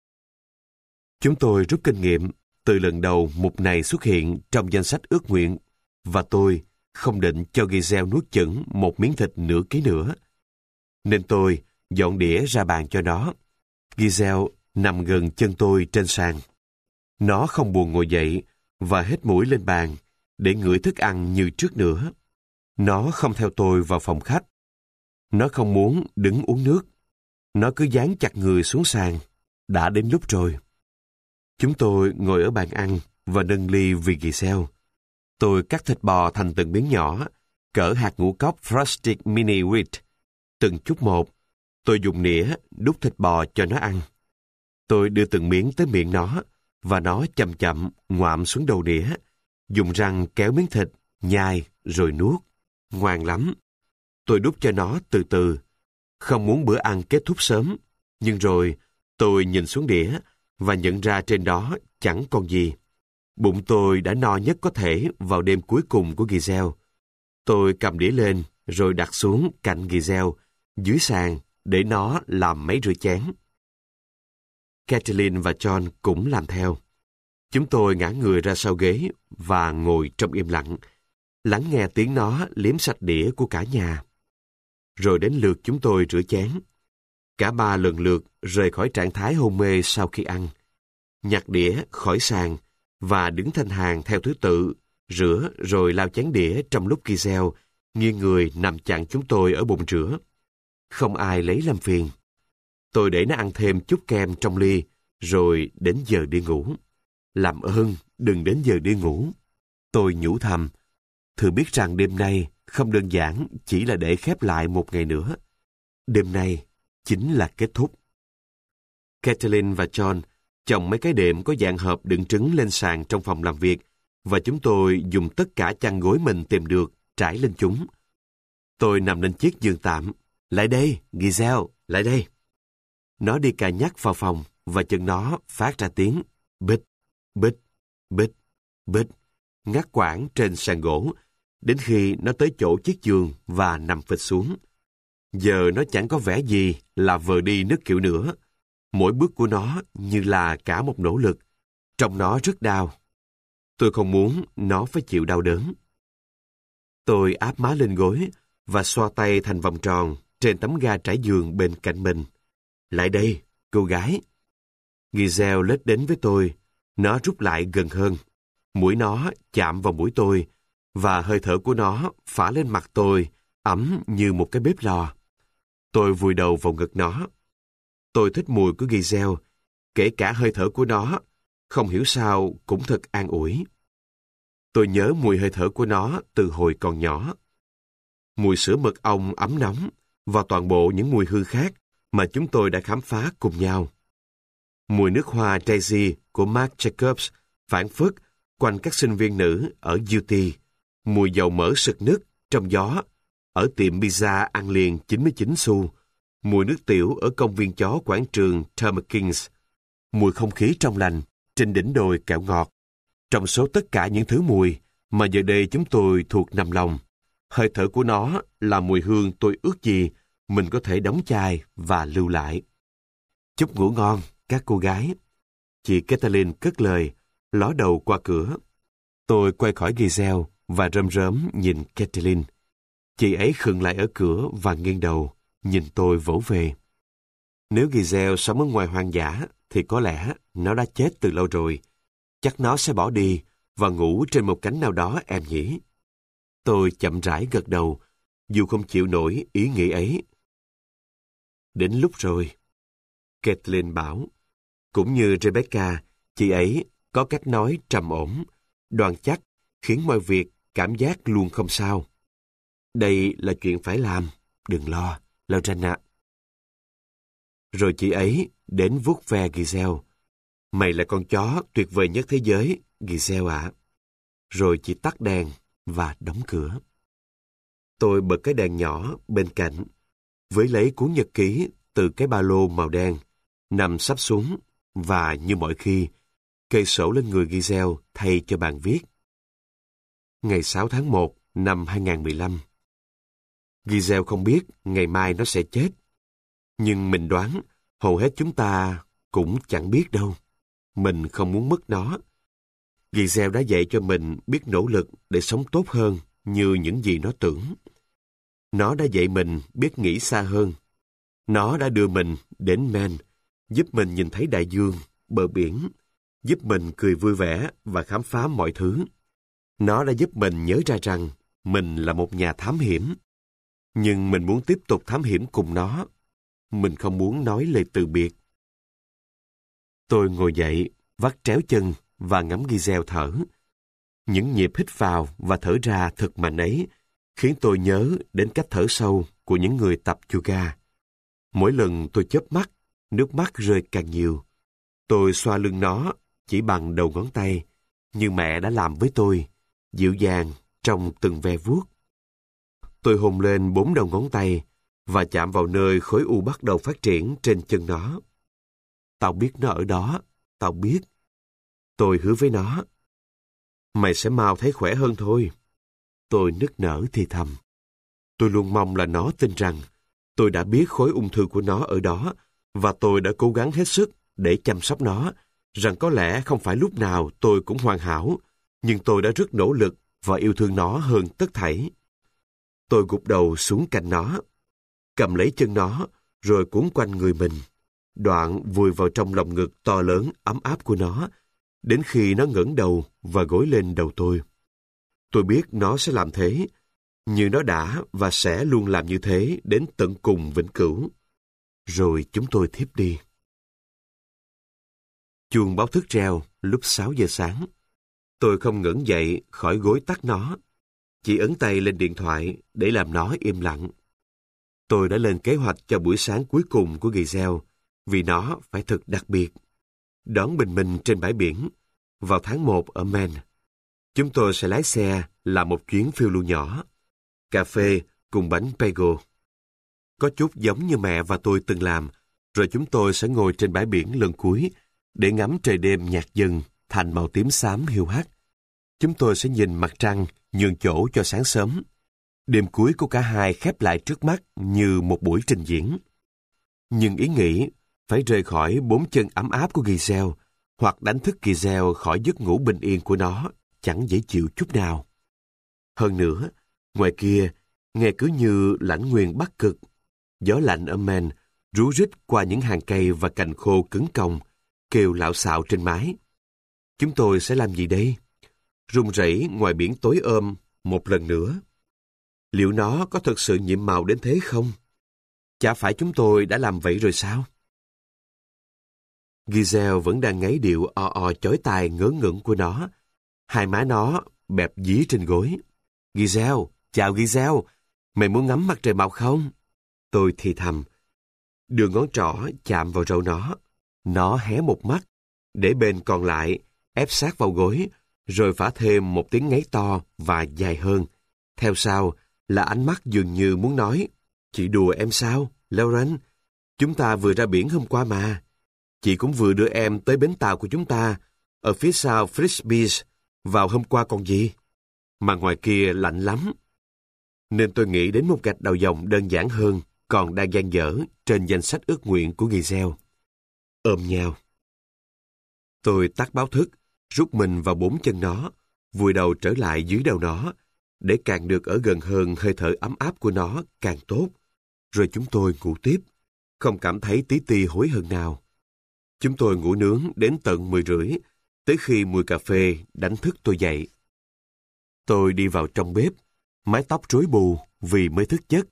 Chúng tôi rút kinh nghiệm từ lần đầu mục này xuất hiện trong danh sách ước nguyện, và tôi không định cho Giselle nuốt chửng một miếng thịt nửa ký nữa. Nên tôi dọn đĩa ra bàn cho nó. Giselle nằm gần chân tôi trên sàn. Nó không buồn ngồi dậy và hết mũi lên bàn để ngửi thức ăn như trước nữa. Nó không theo tôi vào phòng khách. Nó không muốn đứng uống nước. Nó cứ dán chặt người xuống sàn. Đã đến lúc rồi. Chúng tôi ngồi ở bàn ăn và nâng ly vì Giselle. Tôi cắt thịt bò thành từng miếng nhỏ, cỡ hạt ngũ cốc Frosted Mini Wheat. Từng chút một, tôi dùng nĩa đút thịt bò cho nó ăn. Tôi đưa từng miếng tới miệng nó, và nó chậm chậm ngoạm xuống đầu đĩa, dùng răng kéo miếng thịt, nhai rồi nuốt. Ngoan lắm. Tôi đút cho nó từ từ, không muốn bữa ăn kết thúc sớm. Nhưng rồi tôi nhìn xuống đĩa và nhận ra trên đó chẳng còn gì. Bụng tôi đã no nhất có thể vào đêm cuối cùng của Giselle. Tôi cầm đĩa lên rồi đặt xuống cạnh Giselle, dưới sàn, để nó làm máy rửa chén. Kathleen và John cũng làm theo. Chúng tôi ngã người ra sau ghế và ngồi trong im lặng, lắng nghe tiếng nó liếm sạch đĩa của cả nhà. Rồi đến lượt chúng tôi rửa chén. Cả ba lần lượt rời khỏi trạng thái hôn mê sau khi ăn. nhặt đĩa khỏi sàn và đứng thành hàng theo thứ tự, rửa rồi lau chén đĩa trong lúc Giselle nghiêng người nằm chặn chúng tôi ở bồn rửa. Không ai lấy làm phiền. Tôi để nó ăn thêm chút kem trong ly, rồi đến giờ đi ngủ. Làm ơn, đừng đến giờ đi ngủ. Tôi nhủ thầm, thử biết rằng đêm nay không đơn giản chỉ là để khép lại một ngày nữa. Đêm nay chính là kết thúc. Kathleen và John chồng mấy cái đệm có dạng hộp đựng trứng lên sàn trong phòng làm việc, và chúng tôi dùng tất cả chăn gối mình tìm được trải lên chúng. Tôi nằm lên chiếc giường tạm. Lại đây, Giselle, lại đây. Nó đi cà nhắc vào phòng, và chân nó phát ra tiếng bít, bít, bít, bít, ngắt quãng trên sàn gỗ, đến khi nó tới chỗ chiếc giường và nằm phịch xuống. Giờ nó chẳng có vẻ gì là vờ đi nức kiểu nữa. Mỗi bước của nó như là cả một nỗ lực. Trông nó rất đau. Tôi không muốn nó phải chịu đau đớn. Tôi áp má lên gối và xoa tay thành vòng tròn trên tấm ga trải giường bên cạnh mình. Lại đây, cô gái. Giselle lết đến với tôi. Nó rút lại gần hơn. Mũi nó chạm vào mũi tôi, và hơi thở của nó phả lên mặt tôi, ấm như một cái bếp lò. Tôi vùi đầu vào ngực nó. Tôi thích mùi của Giselle, kể cả hơi thở của nó, không hiểu sao cũng thật an ủi. Tôi nhớ mùi hơi thở của nó từ hồi còn nhỏ. Mùi sữa mật ong ấm nóng, và toàn bộ những mùi hương khác mà chúng tôi đã khám phá cùng nhau. Mùi nước hoa Daisy của Marc Jacobs phảng phất quanh các sinh viên nữ ở u tê. Mùi dầu mỡ sực nức trong gió ở tiệm pizza ăn liền chín mươi chín xu. Mùi nước tiểu ở công viên chó quảng trường Thermokins. Mùi không khí trong lành trên đỉnh đồi kẹo ngọt. Trong số tất cả những thứ mùi mà giờ đây chúng tôi thuộc nằm lòng, hơi thở của nó là mùi hương tôi ước gì mình có thể đóng chai và lưu lại. Chúc ngủ ngon, các cô gái. Chị Kathleen cất lời, ló đầu qua cửa. Tôi quay khỏi Giselle và rơm rớm nhìn Kathleen. Chị ấy khựng lại ở cửa và nghiêng đầu, nhìn tôi vỗ về. Nếu Giselle sống ở ngoài hoang dã, thì có lẽ nó đã chết từ lâu rồi. Chắc nó sẽ bỏ đi và ngủ trên một cánh nào đó, em nhỉ? Tôi chậm rãi gật đầu, dù không chịu nổi ý nghĩ ấy. Đến lúc rồi, Kathleen bảo. Cũng như Rebecca, chị ấy có cách nói trầm ổn, đoan chắc, khiến mọi việc cảm giác luôn không sao. Đây là chuyện phải làm, đừng lo, Lorena. Rồi chị ấy đến vuốt ve Giselle. Mày là con chó tuyệt vời nhất thế giới, Giselle ạ. À. Rồi chị tắt đèn và đóng cửa. Tôi bật cái đèn nhỏ bên cạnh, với lấy cuốn nhật ký từ cái ba lô màu đen, nằm sắp xuống, và như mọi khi, cây sổ lên người Giselle thay cho bàn viết. Ngày sáu tháng một năm hai không một lăm. Giselle không biết ngày mai nó sẽ chết. Nhưng mình đoán hầu hết chúng ta cũng chẳng biết đâu. Mình không muốn mất nó. Giselle đã dạy cho mình biết nỗ lực để sống tốt hơn như những gì nó tưởng. Nó đã dạy mình biết nghĩ xa hơn. Nó đã đưa mình đến Maine, giúp mình nhìn thấy đại dương, bờ biển, giúp mình cười vui vẻ và khám phá mọi thứ. Nó đã giúp mình nhớ ra rằng mình là một nhà thám hiểm. Nhưng mình muốn tiếp tục thám hiểm cùng nó. Mình không muốn nói lời từ biệt. Tôi ngồi dậy, vắt tréo chân và ngắm Giselle thở. Những nhịp hít vào và thở ra thật mạnh ấy khiến tôi nhớ đến cách thở sâu của những người tập yoga. Mỗi lần tôi chớp mắt, nước mắt rơi càng nhiều. Tôi xoa lưng nó chỉ bằng đầu ngón tay, như mẹ đã làm với tôi, dịu dàng trong từng ve vuốt. Tôi hôn lên bốn đầu ngón tay và chạm vào nơi khối u bắt đầu phát triển trên chân nó. Tao biết nó ở đó, tao biết. Tôi hứa với nó. Mày sẽ mau thấy khỏe hơn thôi. Tôi nức nở thì thầm. Tôi luôn mong là nó tin rằng tôi đã biết khối ung thư của nó ở đó và tôi đã cố gắng hết sức để chăm sóc nó, rằng có lẽ không phải lúc nào tôi cũng hoàn hảo, nhưng tôi đã rất nỗ lực và yêu thương nó hơn tất thảy. Tôi gục đầu xuống cạnh nó, cầm lấy chân nó, rồi cuốn quanh người mình. đoạn vùi vào trong lòng ngực to lớn ấm áp của nó, đến khi nó ngẩng đầu và gối lên đầu tôi. Tôi biết nó sẽ làm thế, như nó đã và sẽ luôn làm như thế đến tận cùng vĩnh cửu. Rồi chúng tôi thiếp đi. Chuông báo thức reo lúc sáu giờ sáng. Tôi không ngẩng dậy khỏi gối tắt nó, chỉ ấn tay lên điện thoại để làm nó im lặng. Tôi đã lên kế hoạch cho buổi sáng cuối cùng của Giselle, vì nó phải thật đặc biệt. Đón bình minh trên bãi biển, vào tháng một ở Maine. Chúng tôi sẽ lái xe làm một chuyến phiêu lưu nhỏ, cà phê cùng bánh bagel. Có chút giống như mẹ và tôi từng làm, rồi chúng tôi sẽ ngồi trên bãi biển lần cuối để ngắm trời đêm nhạt dần thành màu tím xám hiu hắt. Chúng tôi sẽ nhìn mặt trăng nhường chỗ cho sáng sớm. Đêm cuối của cả hai khép lại trước mắt như một buổi trình diễn. Nhưng ý nghĩ phải rời khỏi bốn chân ấm áp của Giselle hoặc đánh thức Giselle khỏi giấc ngủ bình yên của nó chẳng dễ chịu chút nào. Hơn nữa, ngoài kia, nghe cứ như lãnh nguyên Bắc Cực. Gió lạnh ở Maine rú rít qua những hàng cây và cành khô cứng cong, kêu lạo xạo trên mái. Chúng tôi sẽ làm gì đây? Rung rẩy ngoài biển tối ôm một lần nữa. Liệu nó có thực sự nhiệm màu đến thế không? Chả phải chúng tôi đã làm vậy rồi sao? Giselle vẫn đang ngáy điệu o o chói tai ngớ ngẩn của nó. Hai má nó bẹp dí trên gối. Giselle, chào Giselle, mày muốn ngắm mặt trời mọc không? Tôi thì thầm. Đưa ngón trỏ chạm vào râu nó. Nó hé một mắt, để bên còn lại ép sát vào gối, rồi phả thêm một tiếng ngáy to và dài hơn. Theo sau là ánh mắt dường như muốn nói, chị đùa em sao, Lauren? Chúng ta vừa ra biển hôm qua mà. Chị cũng vừa đưa em tới bến tàu của chúng ta, ở phía sau Frisbees, vào hôm qua còn gì. Mà ngoài kia lạnh lắm. Nên tôi nghĩ đến một gạch đầu dòng đơn giản hơn, còn đang dang dở trên danh sách ước nguyện của Giselle. Ôm nhau. Tôi tắt báo thức, rút mình vào bốn chân nó, vùi đầu trở lại dưới đầu nó, để càng được ở gần hơn hơi thở ấm áp của nó càng tốt. Rồi chúng tôi ngủ tiếp, không cảm thấy tí ti hối hận nào. Chúng tôi ngủ nướng đến tận mười rưỡi, tới khi mùi cà phê đánh thức tôi dậy. Tôi đi vào trong bếp, mái tóc rối bù vì mới thức giấc,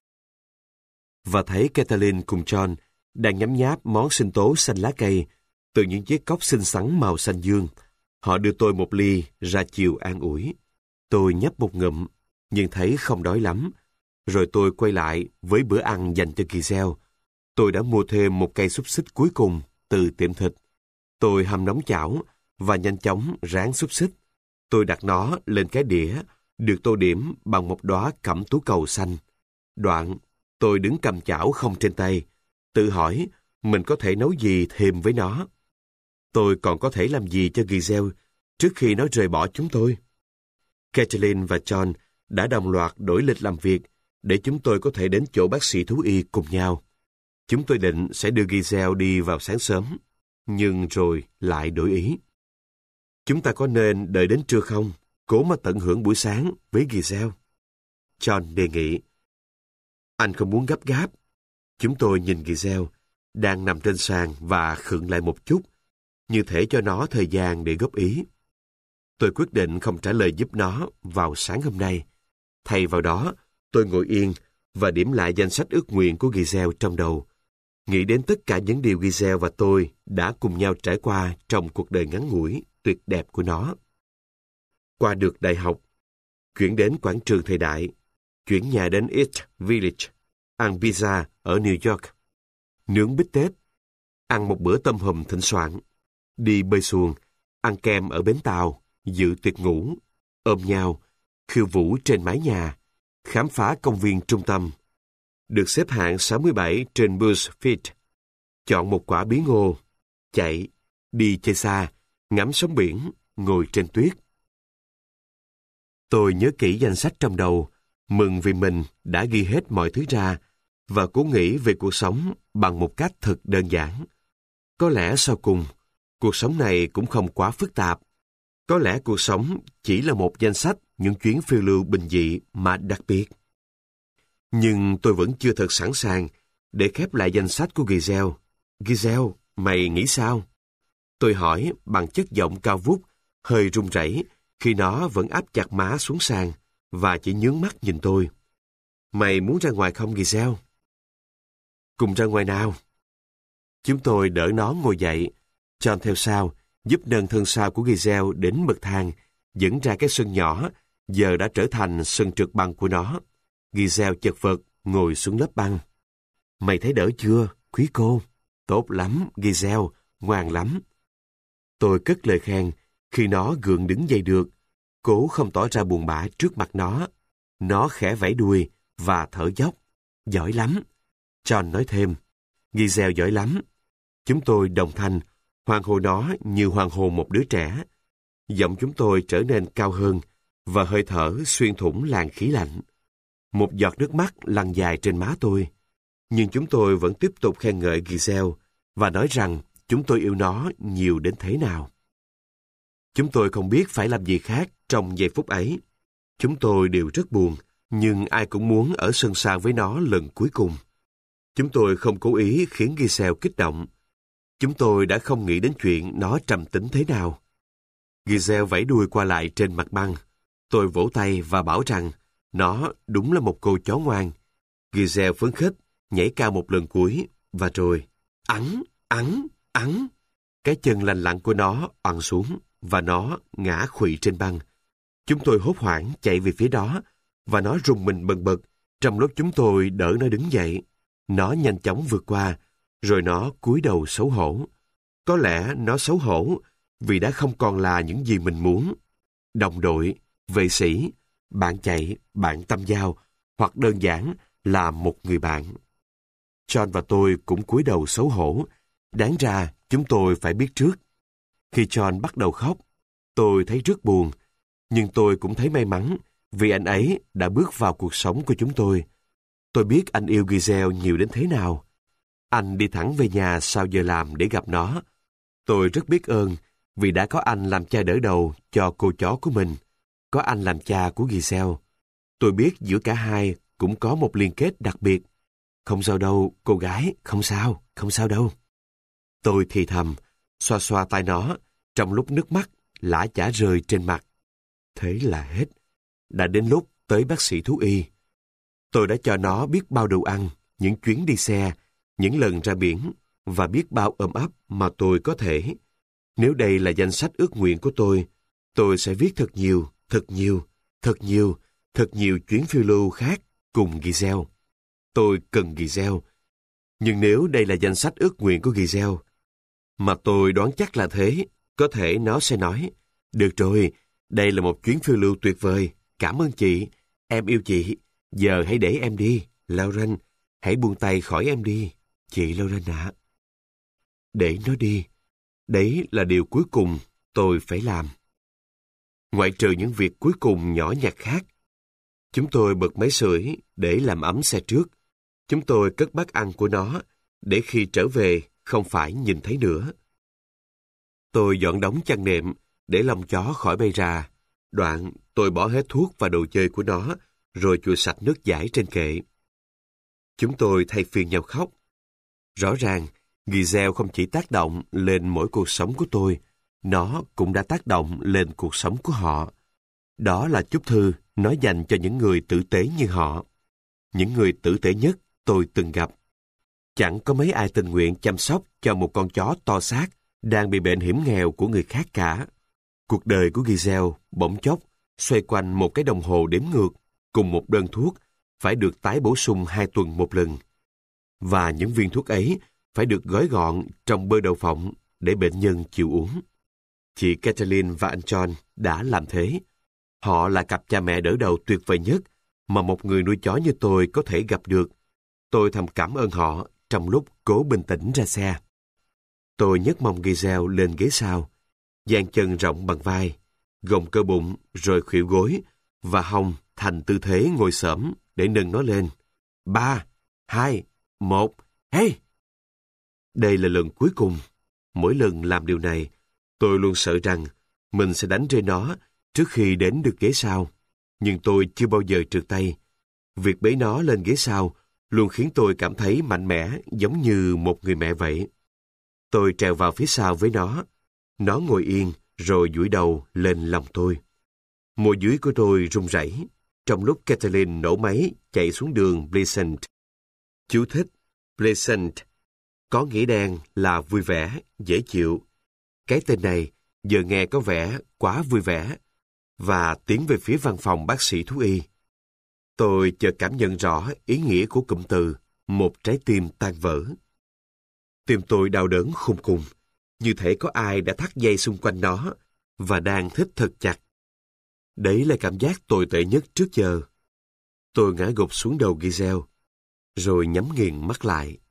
và thấy Kathleen cùng John đang nhấm nháp món sinh tố xanh lá cây từ những chiếc cốc xinh xắn màu xanh dương. Họ đưa tôi một ly ra chiều an ủi. Tôi nhấp một ngụm, nhưng thấy không đói lắm. Rồi tôi quay lại với bữa ăn dành cho Giselle. Tôi đã mua thêm một cây xúc xích cuối cùng từ tiệm thịt. Tôi hâm nóng chảo và nhanh chóng rán xúc xích. Tôi đặt nó lên cái đĩa, được tô điểm bằng một đóa cẩm tú cầu xanh. Đoạn, tôi đứng cầm chảo không trên tay, tự hỏi mình có thể nấu gì thêm với nó. Tôi còn có thể làm gì cho Giselle trước khi nó rời bỏ chúng tôi? Kathleen và John đã đồng loạt đổi lịch làm việc để chúng tôi có thể đến chỗ bác sĩ thú y cùng nhau. Chúng tôi định sẽ đưa Giselle đi vào sáng sớm, nhưng rồi lại đổi ý. Chúng ta có nên đợi đến trưa không? Cố mà tận hưởng buổi sáng với Giselle. John đề nghị. Anh không muốn gấp gáp. Chúng tôi nhìn Giselle đang nằm trên sàn và khựng lại một chút, như thể cho nó thời gian để góp ý. Tôi quyết định không trả lời giúp nó vào sáng hôm nay. Thay vào đó, tôi ngồi yên và điểm lại danh sách ước nguyện của Giselle trong đầu. Nghĩ đến tất cả những điều Giselle và tôi đã cùng nhau trải qua trong cuộc đời ngắn ngủi, tuyệt đẹp của nó. Qua được đại học, chuyển đến quảng trường thời đại, chuyển nhà đến East Village, ăn pizza ở New York, nướng bít tết, ăn một bữa tôm hùm thịnh soạn, đi bơi xuồng, ăn kem ở bến tàu, dự tiệc ngủ, ôm nhau, khiêu vũ trên mái nhà, khám phá công viên trung tâm, được xếp hạng sáu mươi bảy trên BuzzFeed, chọn một quả bí ngô, chạy, đi chơi xa, ngắm sóng biển, ngồi trên tuyết. Tôi nhớ kỹ danh sách trong đầu, mừng vì mình đã ghi hết mọi thứ ra và cố nghĩ về cuộc sống bằng một cách thật đơn giản. Có lẽ sau cùng, cuộc sống này cũng không quá phức tạp. Có lẽ cuộc sống chỉ là một danh sách những chuyến phiêu lưu bình dị mà đặc biệt. Nhưng tôi vẫn chưa thật sẵn sàng để khép lại danh sách của Giselle. Giselle, mày nghĩ sao? Tôi hỏi bằng chất giọng cao vút, hơi run rẩy khi nó vẫn áp chặt má xuống sàn và chỉ nhướng mắt nhìn tôi. Mày muốn ra ngoài không Giselle? Cùng ra ngoài nào? Chúng tôi đỡ nó ngồi dậy. John theo sau, giúp nâng thân sau của Giselle đến bậc thang, dẫn ra cái sân nhỏ, giờ đã trở thành sân trượt băng của nó. Giselle chật vật ngồi xuống lớp băng. Mày thấy đỡ chưa, quý cô? Tốt lắm, Giselle, ngoan lắm. Tôi cất lời khen khi nó gượng đứng dậy được, cố không tỏ ra buồn bã trước mặt nó. Nó khẽ vẫy đuôi và thở dốc. Giỏi lắm. John nói thêm, Giselle giỏi lắm. Chúng tôi đồng thanh, hoan hô nó như hoan hô một đứa trẻ. Giọng chúng tôi trở nên cao hơn và hơi thở xuyên thủng làn khí lạnh. Một giọt nước mắt lăn dài trên má tôi. Nhưng chúng tôi vẫn tiếp tục khen ngợi Giselle và nói rằng chúng tôi yêu nó nhiều đến thế nào. Chúng tôi không biết phải làm gì khác trong giây phút ấy. Chúng tôi đều rất buồn, nhưng ai cũng muốn ở sân sau với nó lần cuối cùng. Chúng tôi không cố ý khiến Giselle kích động. Chúng tôi đã không nghĩ đến chuyện nó trầm tính thế nào. Giselle vẫy đuôi qua lại trên mặt băng. Tôi vỗ tay và bảo rằng nó đúng là một cô chó ngoan. Giselle phấn khích, nhảy cao một lần cuối, và rồi ắn, ắn, ắn. Cái chân lành lặn của nó oằn xuống, và nó ngã khuỵu trên băng. Chúng tôi hốt hoảng chạy về phía đó, và nó rùng mình bần bật, trong lúc chúng tôi đỡ nó đứng dậy. Nó nhanh chóng vượt qua, rồi nó cúi đầu xấu hổ. Có lẽ nó xấu hổ vì đã không còn là những gì mình muốn. Đồng đội, vệ sĩ, bạn chạy, bạn tâm giao, hoặc đơn giản là một người bạn. John và tôi cũng cúi đầu xấu hổ. Đáng ra chúng tôi phải biết trước. Khi John bắt đầu khóc, tôi thấy rất buồn, nhưng tôi cũng thấy may mắn vì anh ấy đã bước vào cuộc sống của chúng tôi. Tôi biết anh yêu Giselle nhiều đến thế nào. Anh đi thẳng về nhà sau giờ làm để gặp nó. Tôi rất biết ơn vì đã có anh làm cha đỡ đầu cho cô chó của mình, có anh làm cha của Giselle. Tôi biết giữa cả hai cũng có một liên kết đặc biệt. Không sao đâu, cô gái, không sao, không sao đâu. Tôi thì thầm, xoa xoa tay nó, trong lúc nước mắt lã chả rơi trên mặt. Thế là hết. Đã đến lúc tới bác sĩ thú y. Tôi đã cho nó biết bao đồ ăn, những chuyến đi xe, những lần ra biển, và biết bao ôm ấp mà tôi có thể. Nếu đây là danh sách ước nguyện của tôi, tôi sẽ viết thật nhiều, thật nhiều, thật nhiều, thật nhiều chuyến phiêu lưu khác cùng Giselle. Tôi cần Giselle. Nhưng nếu đây là danh sách ước nguyện của Giselle, mà tôi đoán chắc là thế, có thể nó sẽ nói, được rồi, đây là một chuyến phiêu lưu tuyệt vời, cảm ơn chị, em yêu chị, giờ hãy để em đi, Lauren, hãy buông tay khỏi em đi, chị Lauren ạ. Để nó đi, đấy là điều cuối cùng tôi phải làm. Ngoại trừ những việc cuối cùng nhỏ nhặt khác, chúng tôi bật máy sưởi để làm ấm xe trước. Chúng tôi cất bát ăn của nó để khi trở về không phải nhìn thấy nữa. Tôi dọn đống chăn nệm để lông chó khỏi bay ra. Đoạn tôi bỏ hết thuốc và đồ chơi của nó rồi chùi sạch nước dãi trên kệ. Chúng tôi thay phiên nhau khóc. Rõ ràng, Giselle không chỉ tác động lên mỗi cuộc sống của tôi, nó cũng đã tác động lên cuộc sống của họ. Đó là chúc thư nó dành cho những người tử tế như họ. Những người tử tế nhất tôi từng gặp. Chẳng có mấy ai tình nguyện chăm sóc cho một con chó to xác đang bị bệnh hiểm nghèo của người khác cả. Cuộc đời của Giselle bỗng chốc xoay quanh một cái đồng hồ đếm ngược cùng một đơn thuốc phải được tái bổ sung hai tuần một lần. Và những viên thuốc ấy phải được gói gọn trong bơ đậu phộng để bệnh nhân chịu uống. Chị Kathleen và anh John đã làm thế. Họ là cặp cha mẹ đỡ đầu tuyệt vời nhất mà một người nuôi chó như tôi có thể gặp được. Tôi thầm cảm ơn họ trong lúc cố bình tĩnh ra xe. Tôi nhấc mông Giselle lên ghế sau, dang chân rộng bằng vai, gồng cơ bụng rồi khuỵu gối và hông thành tư thế ngồi xổm để nâng nó lên. Ba, hai, một, hey! Đây là lần cuối cùng. Mỗi lần làm điều này, tôi luôn sợ rằng mình sẽ đánh rơi nó trước khi đến được ghế sau. Nhưng tôi chưa bao giờ trượt tay. Việc bế nó lên ghế sau luôn khiến tôi cảm thấy mạnh mẽ giống như một người mẹ vậy. Tôi trèo vào phía sau với nó. Nó ngồi yên, rồi duỗi đầu lên lòng tôi. Môi dưới của tôi run rẩy trong lúc Kathleen nổ máy chạy xuống đường Pleasant. Chú thích: Pleasant có nghĩa đen là vui vẻ, dễ chịu. Cái tên này giờ nghe có vẻ quá vui vẻ, và tiến về phía văn phòng bác sĩ thú y. Tôi chợt cảm nhận rõ ý nghĩa của cụm từ một trái tim tan vỡ. Tim tôi đau đớn khôn cùng, như thể có ai đã thắt dây xung quanh nó và đang thít thật chặt. Đấy là cảm giác tồi tệ nhất trước giờ. Tôi ngã gục xuống đầu Giselle, rồi nhắm nghiền mắt lại.